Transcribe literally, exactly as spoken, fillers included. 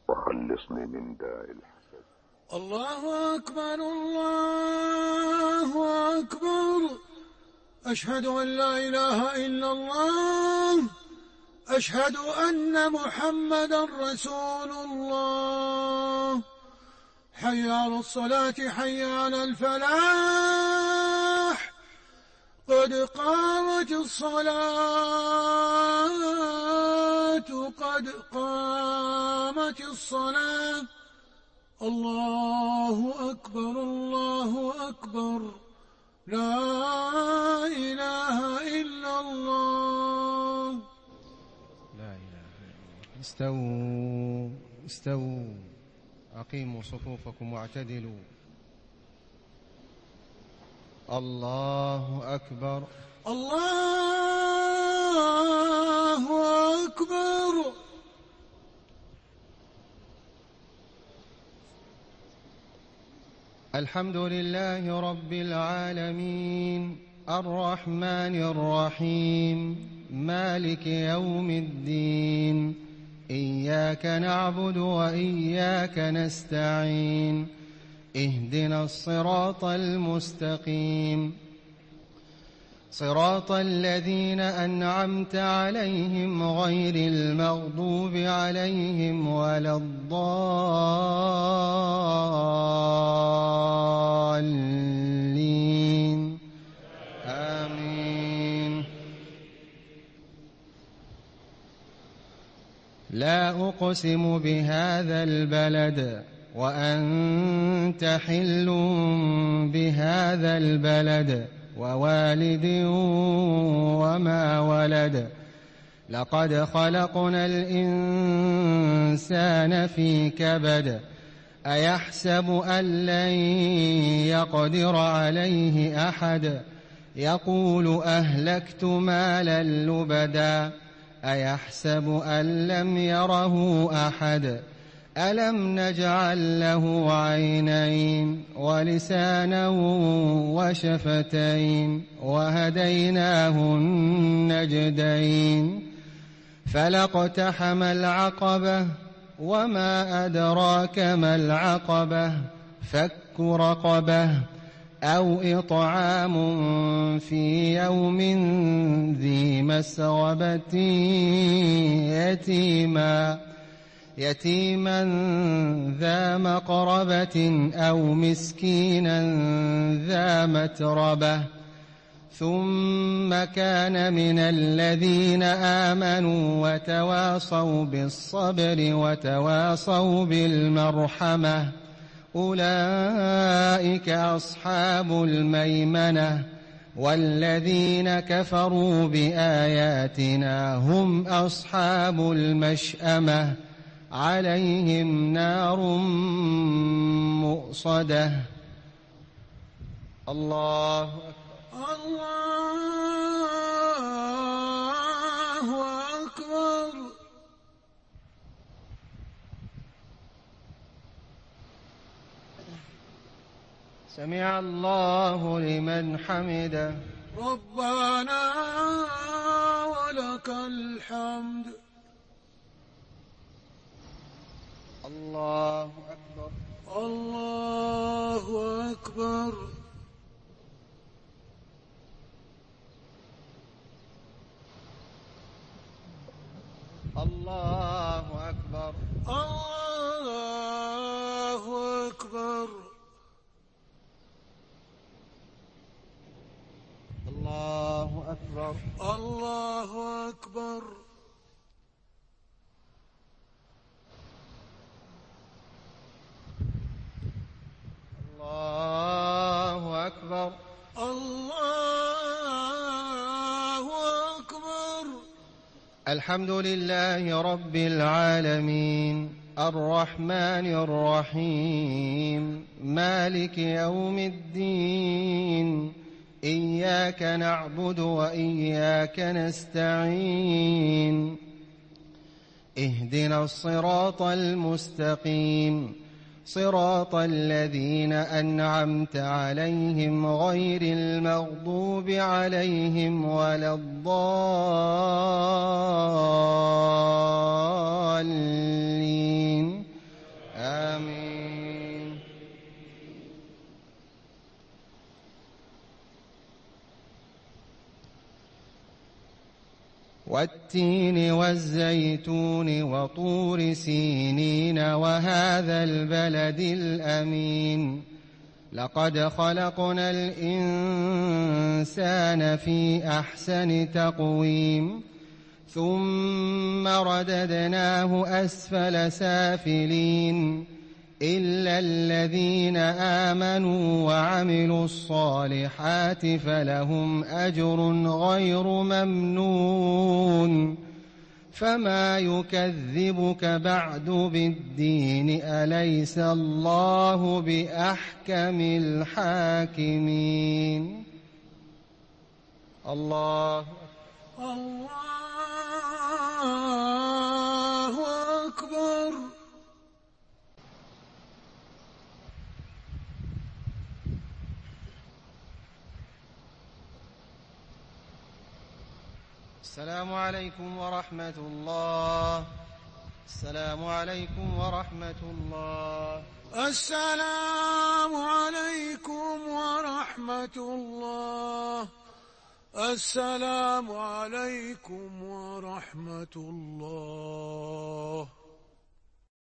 وخلصني من داء الحسد. الله أكبر الله أكبر. أشهد أن لا إله إلا الله. أشهد أن محمدا رسول الله. حي على الصلاة حي على الفلاح. قد قامت الصلاة قد قامت الصلاة. الله أكبر الله أكبر. لا إله إلا الله. لا إله إلا الله. استووا استووا أقيموا صفوفكم واعتدلوا. الله أكبر الله أكبر. الحمد لله رب العالمين الرحمن الرحيم مالك يوم الدين. إياك نعبد وإياك نستعين. اهدنا الصراط المستقيم صراط الذين أنعمت عليهم غير المغضوب عليهم ولا الضالين آمين. لا أقسم بهذا البلد وأنت حل بهذا البلد ووالد وما ولد. لقد خلقنا الإنسان في كبد. أيحسب أن لن يقدر عليه أحد. يقول أهلكت مالا لبدا. أيحسب أن لم يره أحد. ألم نجعل له عينين ولسانا وشفتين وهديناه النجدين. فلاقتحم العقبة وما أدراك ما العقبة. فك رقبة أو إطعام في يوم ذي مسغبة يتيما يتيما ذا مقربة أو مسكينا ذا متربة. ثم كان من الذين آمنوا وتواصوا بالصبر وتواصوا بالمرحمة. أولئك أصحاب الميمنة. والذين كفروا بآياتنا هم أصحاب المشأمة. عليهم نار مؤصدة. الله أكبر الله أكبر. سمع الله لمن حمده. ربنا ولك الحمد. الله أكبر الله أكبر. الله أكبر الله أكبر. الله أكبر الله أكبر. الله أكبر الله أكبر. الحمد لله رب العالمين الرحمن الرحيم مالك يوم الدين. إياك نعبد وإياك نستعين. اهدنا الصراط المستقيم صراط الذين أنعمت عليهم غير المغضوب عليهم ولا الضالين والتين والزيتون وطور سينين وهذا البلد الأمين لقد خلقنا الإنسان في أحسن تقويم ثم رددناه أسفل سافلين إلا الذين آمنوا وعملوا الصالحات فلهم أجر غير ممنون فما يكذبك بعد بالدين أليس الله بأحكم الحاكمين. الله الله أكبر. السلام عليكم ورحمة الله. السلام عليكم ورحمة الله. السلام عليكم ورحمة الله. السلام عليكم ورحمة الله.